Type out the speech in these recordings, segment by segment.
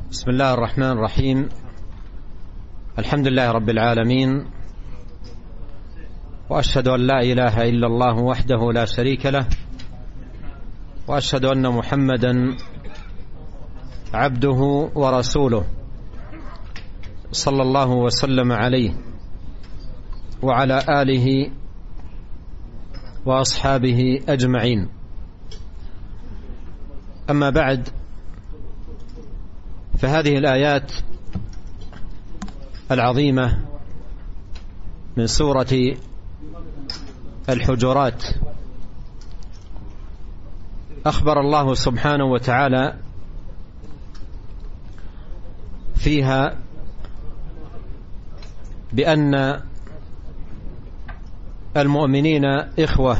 بسم الله الرحمن الرحيم. الحمد لله رب العالمين، وأشهد أن لا إله إلا الله وحده لا شريك له، وأشهد أن محمدا عبده ورسوله صلى الله وسلم عليه وعلى آله وأصحابه أجمعين. أما بعد، فهذه الآيات العظيمة من سورة الحجرات أخبر الله سبحانه وتعالى فيها بأن المؤمنين إخوة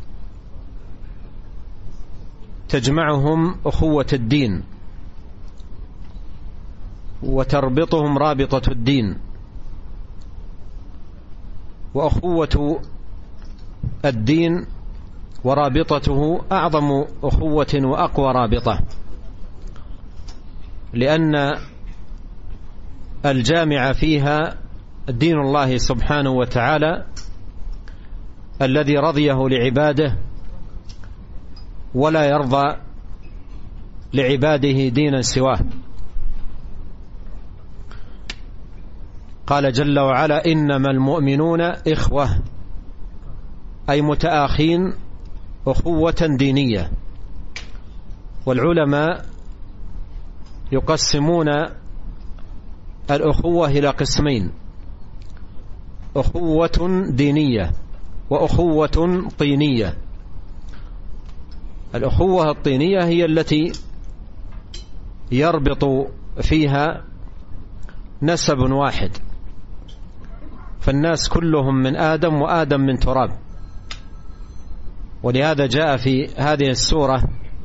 تجمعهم أخوة الدين وتربطهم رابطة الدين، وأخوة الدين ورابطته أعظم أخوة وأقوى رابطة، لأن الجامع فيها دين الله سبحانه وتعالى الذي رضيه لعباده ولا يرضى لعباده دينا سواه. قال جل وعلا: إنما المؤمنون إخوة، أي متآخين أخوة دينية. والعلماء يقسمون الأخوة إلى قسمين: أخوة دينية وأخوة طينية. الأخوة الطينية هي التي يربط فيها نسب واحد، فالناس كلهم من آدم وآدم من تراب. ولهذا جاء في هذه السورة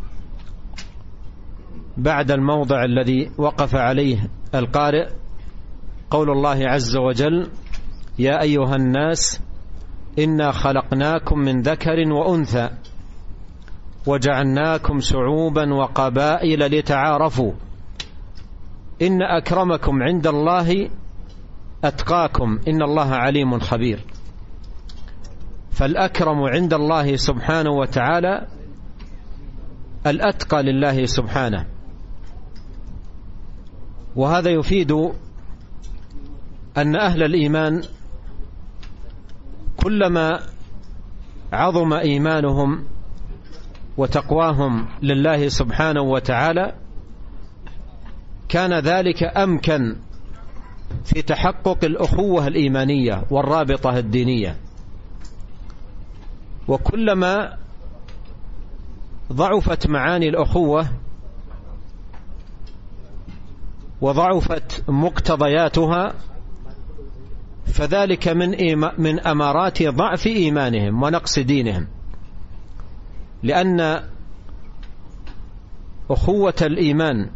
بعد الموضع الذي وقف عليه القارئ قول الله عز وجل: يا أيها الناس إنا خلقناكم من ذكر وأنثى وجعلناكم شعوبا وقبائل لتعارفوا إن أكرمكم عند الله أتقاكم إن الله عليم خبير. فالأكرم عند الله سبحانه وتعالى الأتقى لله سبحانه. وهذا يفيد أن أهل الإيمان كلما عظم إيمانهم وتقواهم لله سبحانه وتعالى كان ذلك أمكن في تحقق الأخوة الإيمانية والرابطة الدينية. وكلما ضعفت معاني الأخوة وضعفت مقتضياتها فذلك من أمارات ضعف إيمانهم ونقص دينهم، لأن أخوة الإيمان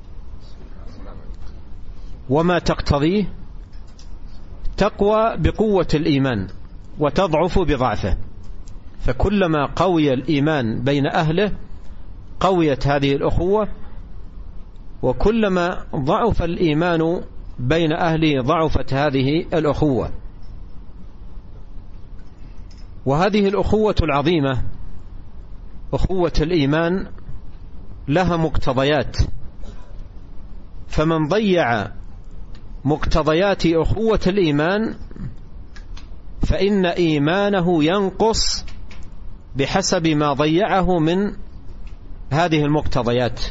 وما تقتضيه تقوى بقوة الإيمان وتضعف بضعفه. فكلما قوي الإيمان بين أهله قويت هذه الأخوة، وكلما ضعف الإيمان بين أهله ضعفت هذه الأخوة. وهذه الأخوة العظيمة أخوة الإيمان لها مقتضيات، فمن ضيع مقتضيات أخوة الإيمان فإن إيمانه ينقص بحسب ما ضيعه من هذه المقتضيات.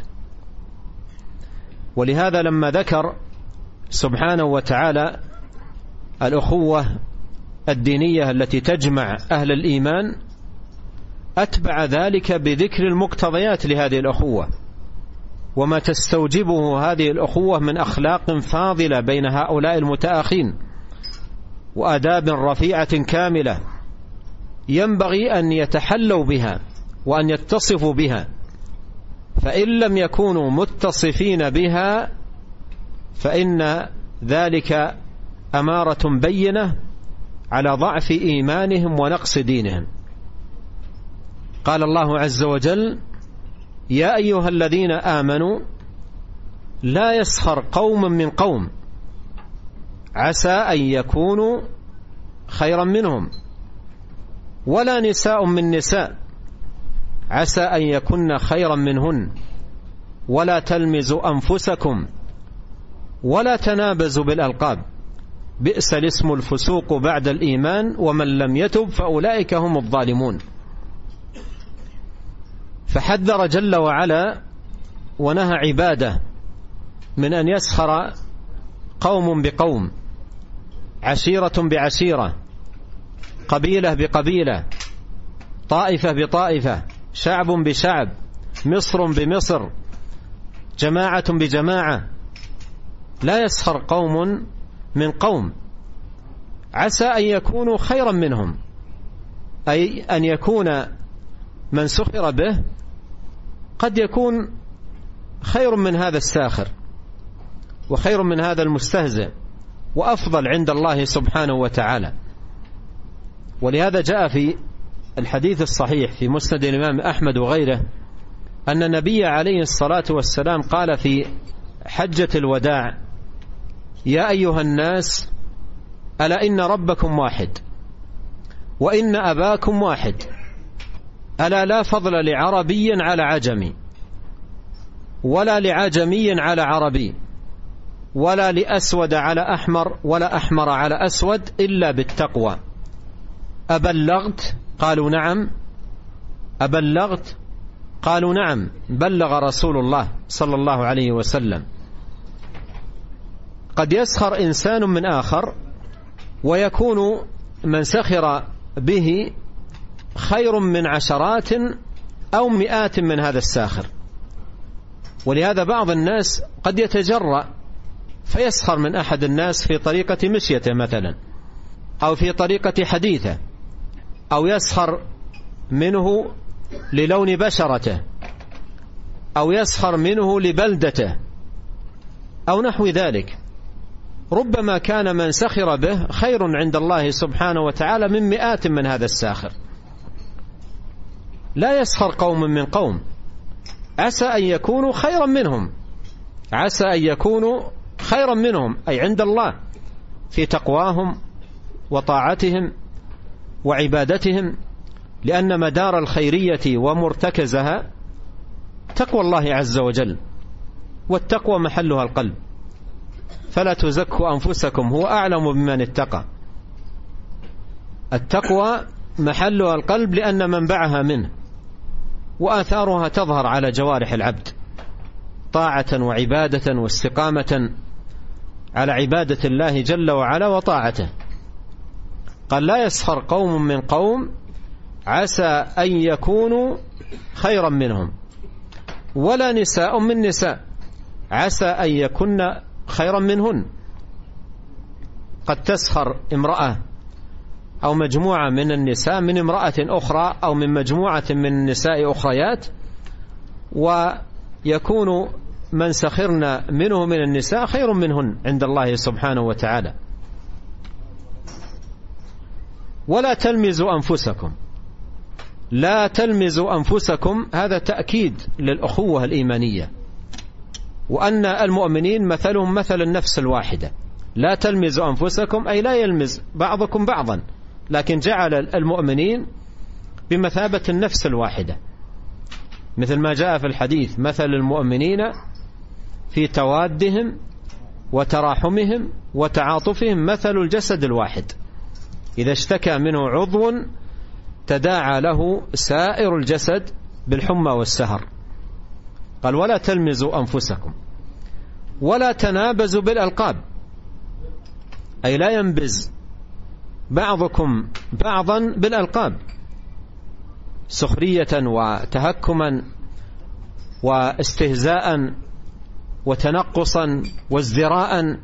ولهذا لما ذكر سبحانه وتعالى الأخوة الدينية التي تجمع أهل الإيمان أتبع ذلك بذكر المقتضيات لهذه الأخوة وما تستوجبه هذه الأخوة من أخلاق فاضلة بين هؤلاء المتآخين وآداب رفيعة كاملة ينبغي أن يتحلوا بها وأن يتصفوا بها، فإن لم يكونوا متصفين بها فإن ذلك أمارة بينة على ضعف إيمانهم ونقص دينهم. قال الله عز وجل: يا أيها الذين آمنوا لا يسخر قوم من قوم عسى أن يكونوا خيرا منهم، ولا نساء من نساء عسى أن يكن خيرا منهن، ولا تلمزوا أنفسكم ولا تنابزوا بالألقاب، بئس الاسم الفسوق بعد الإيمان ومن لم يتب فأولئك هم الظالمون. فحذر جل وعلا ونهى عباده من أن يسخر قوم بقوم، عشيرة بعشيرة، قبيلة بقبيلة، طائفة بطائفة، شعب بشعب، مصر بمصر، جماعة بجماعة. لا يسخر قوم من قوم عسى أن يكونوا خيرا منهم، أي أن يكون من سخر به قد يكون خير من هذا الساخر وخير من هذا المستهزئ وأفضل عند الله سبحانه وتعالى. ولهذا جاء في الحديث الصحيح في مسند الإمام أحمد وغيره أن النبي عليه الصلاة والسلام قال في حجة الوداع: يا أيها الناس، ألا إن ربكم واحد وإن أباكم واحد، ألا لا فضل لعربي على عجمي ولا لعجمي على عربي ولا لأسود على أحمر ولا أحمر على أسود إلا بالتقوى. أبلغت؟ قالوا نعم. أبلغت؟ قالوا نعم. بلغ رسول الله صلى الله عليه وسلم. قد يسخر إنسان من آخر ويكون من سخر به خير من عشرات أو مئات من هذا الساخر. ولهذا بعض الناس قد يتجرأ فيسخر من أحد الناس في طريقة مشيته مثلا، أو في طريقة حديثه، أو يسخر منه للون بشرته، أو يسخر منه لبلدته، أو نحو ذلك. ربما كان من سخر به خير عند الله سبحانه وتعالى من مئات من هذا الساخر. لا يسخر قوم من قوم عسى أن يكونوا خيرا منهم، عسى أن يكونوا خيرا منهم أي عند الله في تقواهم وطاعتهم وعبادتهم، لأن مدار الخيرية ومرتكزها تقوى الله عز وجل، والتقوى محلها القلب، فلا تزكوا أنفسكم هو أعلم بمن اتقى. التقوى محلها القلب لأن منبعها منه، وآثارها تظهر على جوارح العبد طاعة وعبادة واستقامة على عبادة الله جل وعلا وطاعته. قال: لا يسخر قوم من قوم عسى أن يكونوا خيرا منهم، ولا نساء من نساء عسى أن يكن خيرا منهن. قد تسخر امرأة أو مجموعة من النساء من امرأة أخرى أو من مجموعة من النساء أخريات، ويكون من سخرنا منه من النساء خير منهن عند الله سبحانه وتعالى. ولا تلمزوا أنفسكم، لا تلمزوا أنفسكم، هذا تأكيد للأخوة الإيمانية، وأن المؤمنين مثلهم مثل النفس الواحدة. لا تلمزوا أنفسكم أي لا يلمز بعضكم بعضا، لكن جعل المؤمنين بمثابة النفس الواحدة، مثل ما جاء في الحديث: مثل المؤمنين في توادهم وتراحمهم وتعاطفهم مثل الجسد الواحد، إذا اشتكى منه عضو تداعى له سائر الجسد بالحمى والسهر. قال: ولا تلمزوا أنفسكم ولا تنابزوا بالألقاب، أي لا ينبز بعضكم بعضا بالألقاب، سخرية وتهكما واستهزاء وتنقصا وازدراء.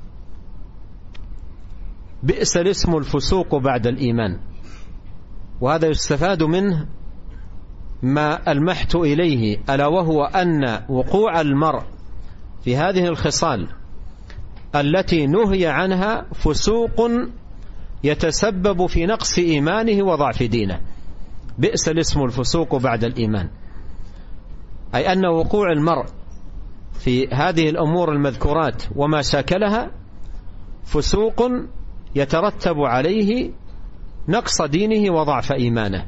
بئس الاسم الفسوق بعد الإيمان. وهذا يستفاد منه ما ألمحت إليه، ألا وهو أن وقوع المرء في هذه الخصال التي نهي عنها فسوق يتسبب في نقص إيمانه وضعف دينه. بئس الاسم الفسوق بعد الإيمان، أي أن وقوع المرء في هذه الأمور المذكورات وما شاكلها فسوق يترتب عليه نقص دينه وضعف إيمانه.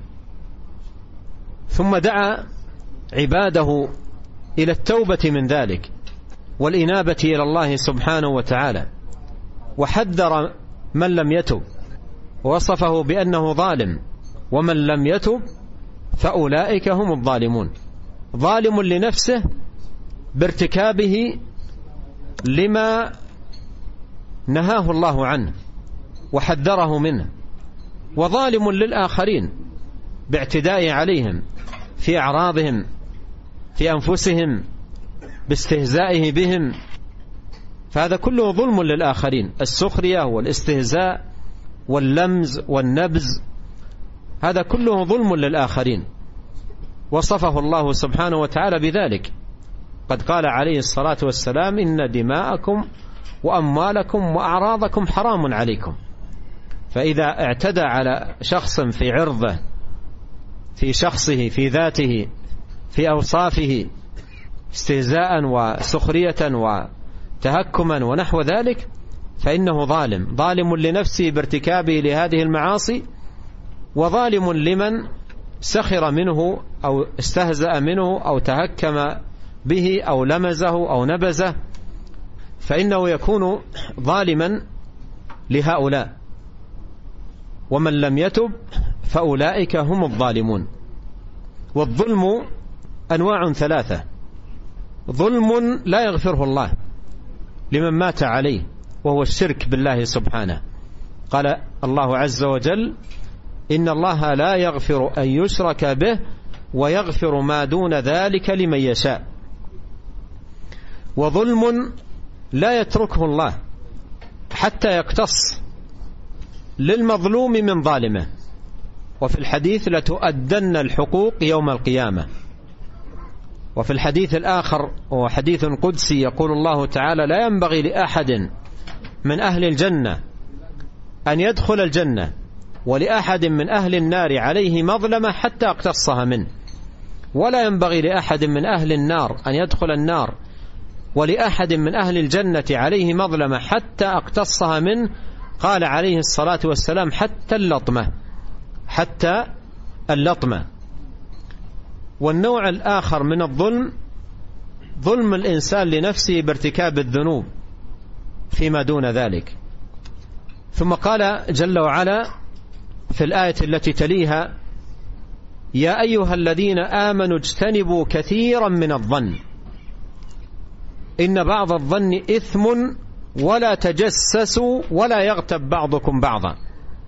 ثم دعا عباده إلى التوبة من ذلك والإنابة إلى الله سبحانه وتعالى، وحذر من لم يتب ووصفه بأنه ظالم، ومن لم يتب فأولئك هم الظالمون. ظالم لنفسه بارتكابه لما نهاه الله عنه وحذره منه، وظالم للآخرين باعتداء عليهم في أعراضهم، في أنفسهم، باستهزائه بهم، فهذا كله ظلم للآخرين. السخرية والاستهزاء واللمز والنبز هذا كله ظلم للآخرين، وصفه الله سبحانه وتعالى بذلك. قد قال عليه الصلاة والسلام: إن دماءكم وأموالكم وأعراضكم حرام عليكم. فإذا اعتدى على شخص في عرضه، في شخصه، في ذاته، في أوصافه، استهزاء وسخرية وتهكما ونحو ذلك، فإنه ظالم لنفسه بارتكابه لهذه المعاصي، وظالم لمن سخر منه أو استهزأ منه أو تهكم به أو لمزه أو نبزه، فإنه يكون ظالما لهؤلاء. ومن لم يتب فأولئك هم الظالمون. والظلم أنواع ثلاثة: ظلم لا يغفره الله لمن مات عليه وهو الشرك بالله سبحانه. قال الله عز وجل: إن الله لا يغفر أن يشرك به ويغفر ما دون ذلك لمن يشاء. وظلم لا يتركه الله حتى يقتص للمظلوم من ظالمه. وفي الحديث: لتؤدن الحقوق يوم القيامة. وفي الحديث الآخر وهو حديث قدسي يقول الله تعالى: لا ينبغي لأحد من أهل الجنة أن يدخل الجنة ولأحد من أهل النار عليه مظلمة حتى أقتصها منه، ولا ينبغي لأحد من أهل النار أن يدخل النار ولأحد من أهل الجنة عليه مظلمة حتى أقتصها منه. قال عليه الصلاة والسلام: حتى اللطمة. والنوع الآخر من الظلم ظلم الإنسان لنفسه بارتكاب الذنوب فيما دون ذلك. ثم قال جل وعلا في الآية التي تليها: يا أيها الذين آمنوا اجتنبوا كثيرا من الظن إن بعض الظن إثم ولا تجسسوا ولا يغتب بعضكم بعضا.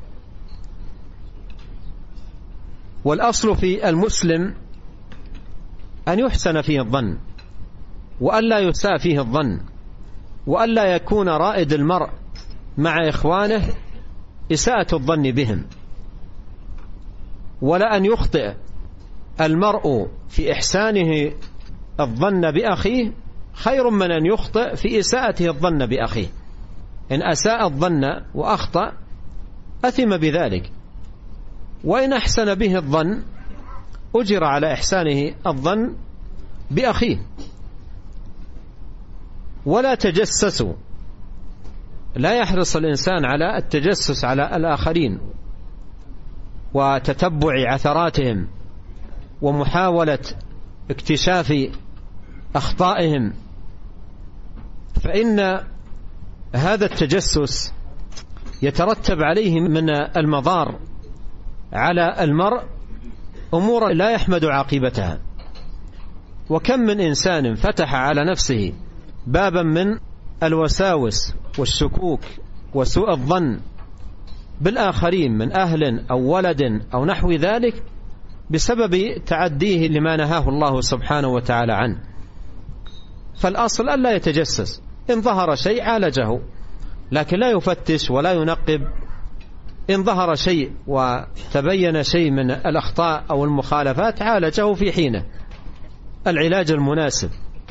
والأصل في المسلم أن يحسن فيه الظن وألا يساء فيه الظن، وألا يكون رائد المرء مع إخوانه إساءة الظن بهم، ولا أن يخطئ المرء في إحسانه الظن بأخيه خير من أن يخطئ في إساءته الظن بأخيه. إن أساء الظن وأخطأ أثم بذلك، وإن أحسن به الظن أجر على إحسانه الظن بأخيه. ولا تجسسوا، لا يحرص الإنسان على التجسس على الآخرين وتتبع عثراتهم ومحاولة اكتشاف أخطائهم، فإن هذا التجسس يترتب عليه من المضار على المرء أمور لا يحمد عاقبتها. وكم من إنسان فتح على نفسه بابا من الوساوس والشكوك وسوء الظن بالآخرين من أهل أو ولد أو نحو ذلك بسبب تعديه لما نهاه الله سبحانه وتعالى عنه. فالأصل ألا يتجسس، إن ظهر شيء عالجه، لكن لا يفتش ولا ينقب. إن ظهر شيء وتبين شيء من الأخطاء أو المخالفات عالجه في حينه العلاج المناسب.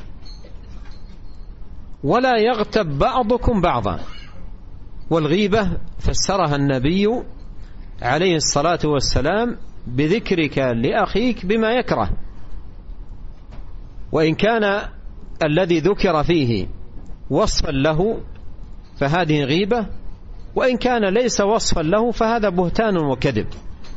ولا يغتب بعضكم بعضا. والغيبة فسرها النبي عليه الصلاة والسلام بذكرك لأخيك بما يكره، وإن كان الذي ذكر فيه وصفا له فهذه غيبة، وإن كان ليس وصفا له فهذا بهتان وكذب.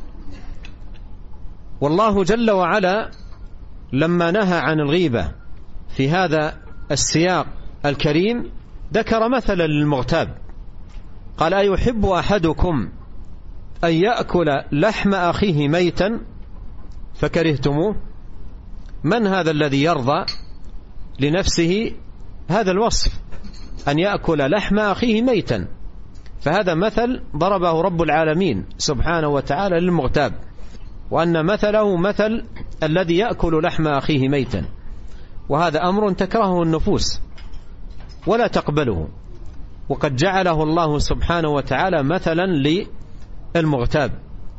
والله جل وعلا لما نهى عن الغيبة في هذا السياق الكريم ذكر مثلا للمغتاب، قال: أيحب أحدكم أن يأكل لحم أخيه ميتا فكرهتموه؟ من هذا الذي يرضى لنفسه هذا الوصف، أن يأكل لحم أخيه ميتا؟ فهذا مثل ضربه رب العالمين سبحانه وتعالى للمغتاب، وأن مثله مثل الذي يأكل لحم أخيه ميتا، وهذا أمر تكرهه النفوس ولا تقبله، وقد جعله الله سبحانه وتعالى مثلا للمغتاب.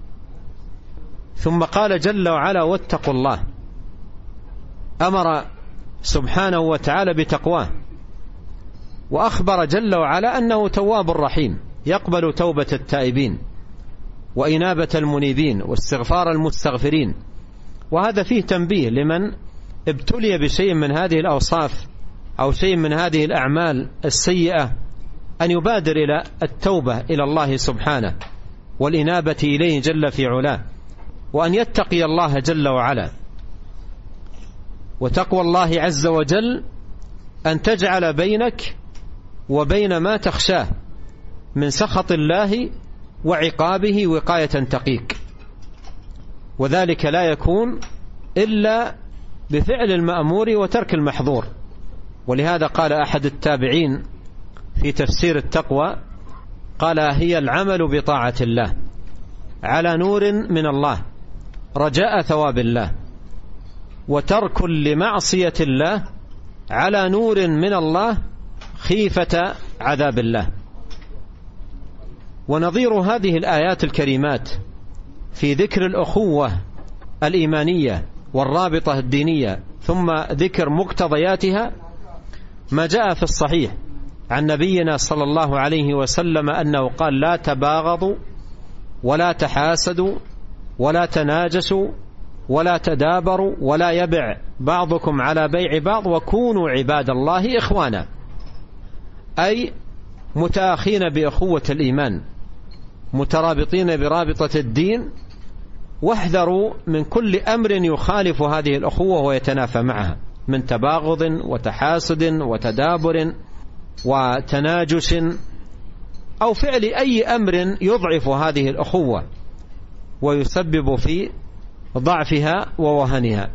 ثم قال جل وعلا: واتقوا الله، أمر سبحانه وتعالى بتقواه، وأخبر جل وعلا أنه تواب رحيم يقبل توبة التائبين وإنابة المنيبين واستغفار المستغفرين. وهذا فيه تنبيه لمن ابتلي بشيء من هذه الأوصاف أو شيء من هذه الأعمال السيئة أن يبادر إلى التوبة إلى الله سبحانه والإنابة إليه جل في علاه، وأن يتقي الله جل وعلا. وتقوى الله عز وجل أن تجعل بينك وبين ما تخشاه من سخط الله وعقابه وقاية تقيك، وذلك لا يكون إلا بفعل المأمور وترك المحظور. ولهذا قال أحد التابعين في تفسير التقوى، قال: هي العمل بطاعة الله على نور من الله رجاء ثواب الله، وترك لمعصية الله على نور من الله خيفة عذاب الله. ونظير هذه الآيات الكريمات في ذكر الأخوة الإيمانية والرابطة الدينية ثم ذكر مقتضياتها ما جاء في الصحيح عن نبينا صلى الله عليه وسلم أنه قال: لا تباغضوا ولا تحاسدوا ولا تناجسوا ولا تدابروا ولا يبع بعضكم على بيع بعض وكونوا عباد الله إخوانا، أي متآخين بأخوة الإيمان مترابطين برابطة الدين، واحذروا من كل أمر يخالف هذه الأخوة ويتنافى معها من تباغض وتحاسد وتدابر وتناجس أو فعل أي أمر يضعف هذه الأخوة ويسبب في ضعفها ووهنها.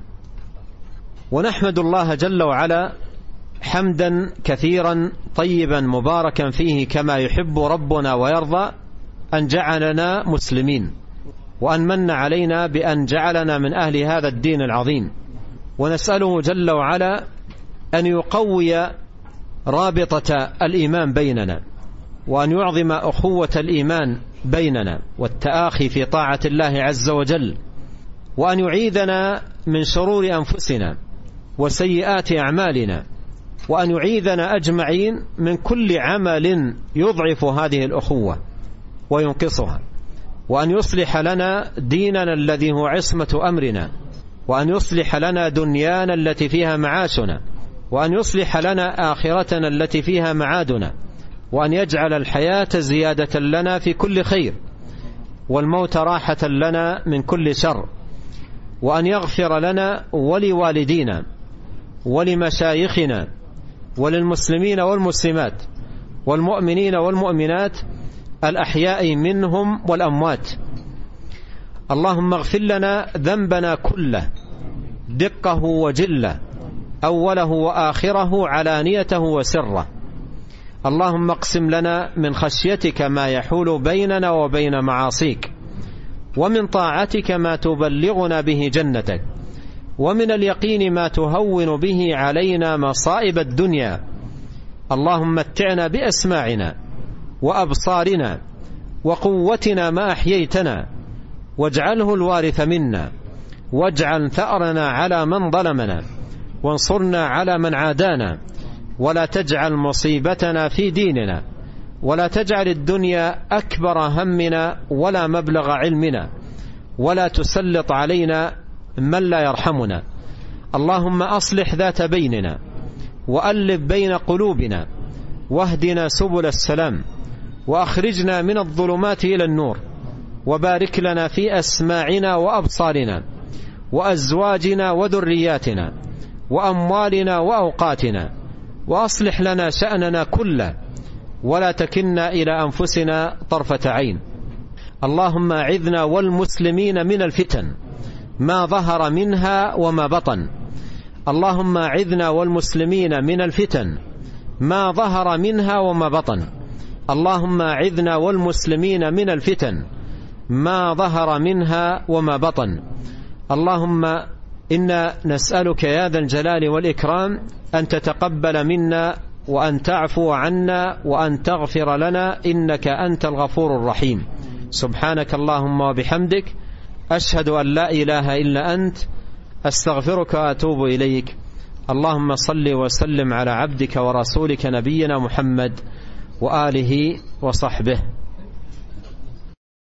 ونحمد الله جل وعلا حمدا كثيرا طيبا مباركا فيه كما يحب ربنا ويرضى أن جعلنا مسلمين، وأن من علينا بأن جعلنا من أهل هذا الدين العظيم. ونسأله جل وعلا أن يقوي رابطة الإيمان بيننا، وأن يعظم أخوة الإيمان بيننا والتآخي في طاعة الله عز وجل، وأن يعيذنا من شرور أنفسنا وسيئات أعمالنا، وأن يعيذنا أجمعين من كل عمل يضعف هذه الأخوة وينقصها، وأن يصلح لنا ديننا الذي هو عصمة أمرنا، وأن يصلح لنا دنيانا التي فيها معاشنا، وأن يصلح لنا آخرتنا التي فيها معادنا، وأن يجعل الحياة زيادة لنا في كل خير والموت راحة لنا من كل شر، وأن يغفر لنا ولوالدينا ولمشايخنا وللمسلمين والمسلمات والمؤمنين والمؤمنات الأحياء منهم والأموات. اللهم اغفر لنا ذنبنا كله دقه وجله أوله وآخره علانيته وسره. اللهم اقسم لنا من خشيتك ما يحول بيننا وبين معاصيك، ومن طاعتك ما تبلغنا به جنتك، ومن اليقين ما تهون به علينا مصائب الدنيا. اللهم متعنا بأسماعنا وأبصارنا وقوتنا ما أحييتنا، واجعله الوارث منا، واجعل ثأرنا على من ظلمنا، وانصرنا على من عادانا، ولا تجعل مصيبتنا في ديننا، ولا تجعل الدنيا أكبر همنا ولا مبلغ علمنا، ولا تسلط علينا من لا يرحمنا. اللهم أصلح ذات بيننا، وألف بين قلوبنا واهدنا سبل السلام وأخرجنا من الظلمات إلى النور وبارك لنا في أسماعنا وأبصارنا وأزواجنا وذرياتنا وأموالنا وأوقاتنا وأصلح لنا شأننا كله ولا تكلنا إلى أنفسنا طرفة عين. اللهم أعذنا والمسلمين من الفتن ما ظهر منها وما بطن. اللهم أعذنا والمسلمين من الفتن ما ظهر منها وما بطن. اللهم أعذنا والمسلمين من الفتن ما ظهر منها وما بطن. اللهم إنا نسألك يا ذا الجلال والإكرام أن تتقبل منا وأن تعفو عنا وأن تغفر لنا إنك أنت الغفور الرحيم. سبحانك اللهم وبحمدك أشهد أن لا إله إلا أنت أستغفرك وأتوب إليك. اللهم صل وسلم على عبدك ورسولك نبينا محمد وآله وصحبه.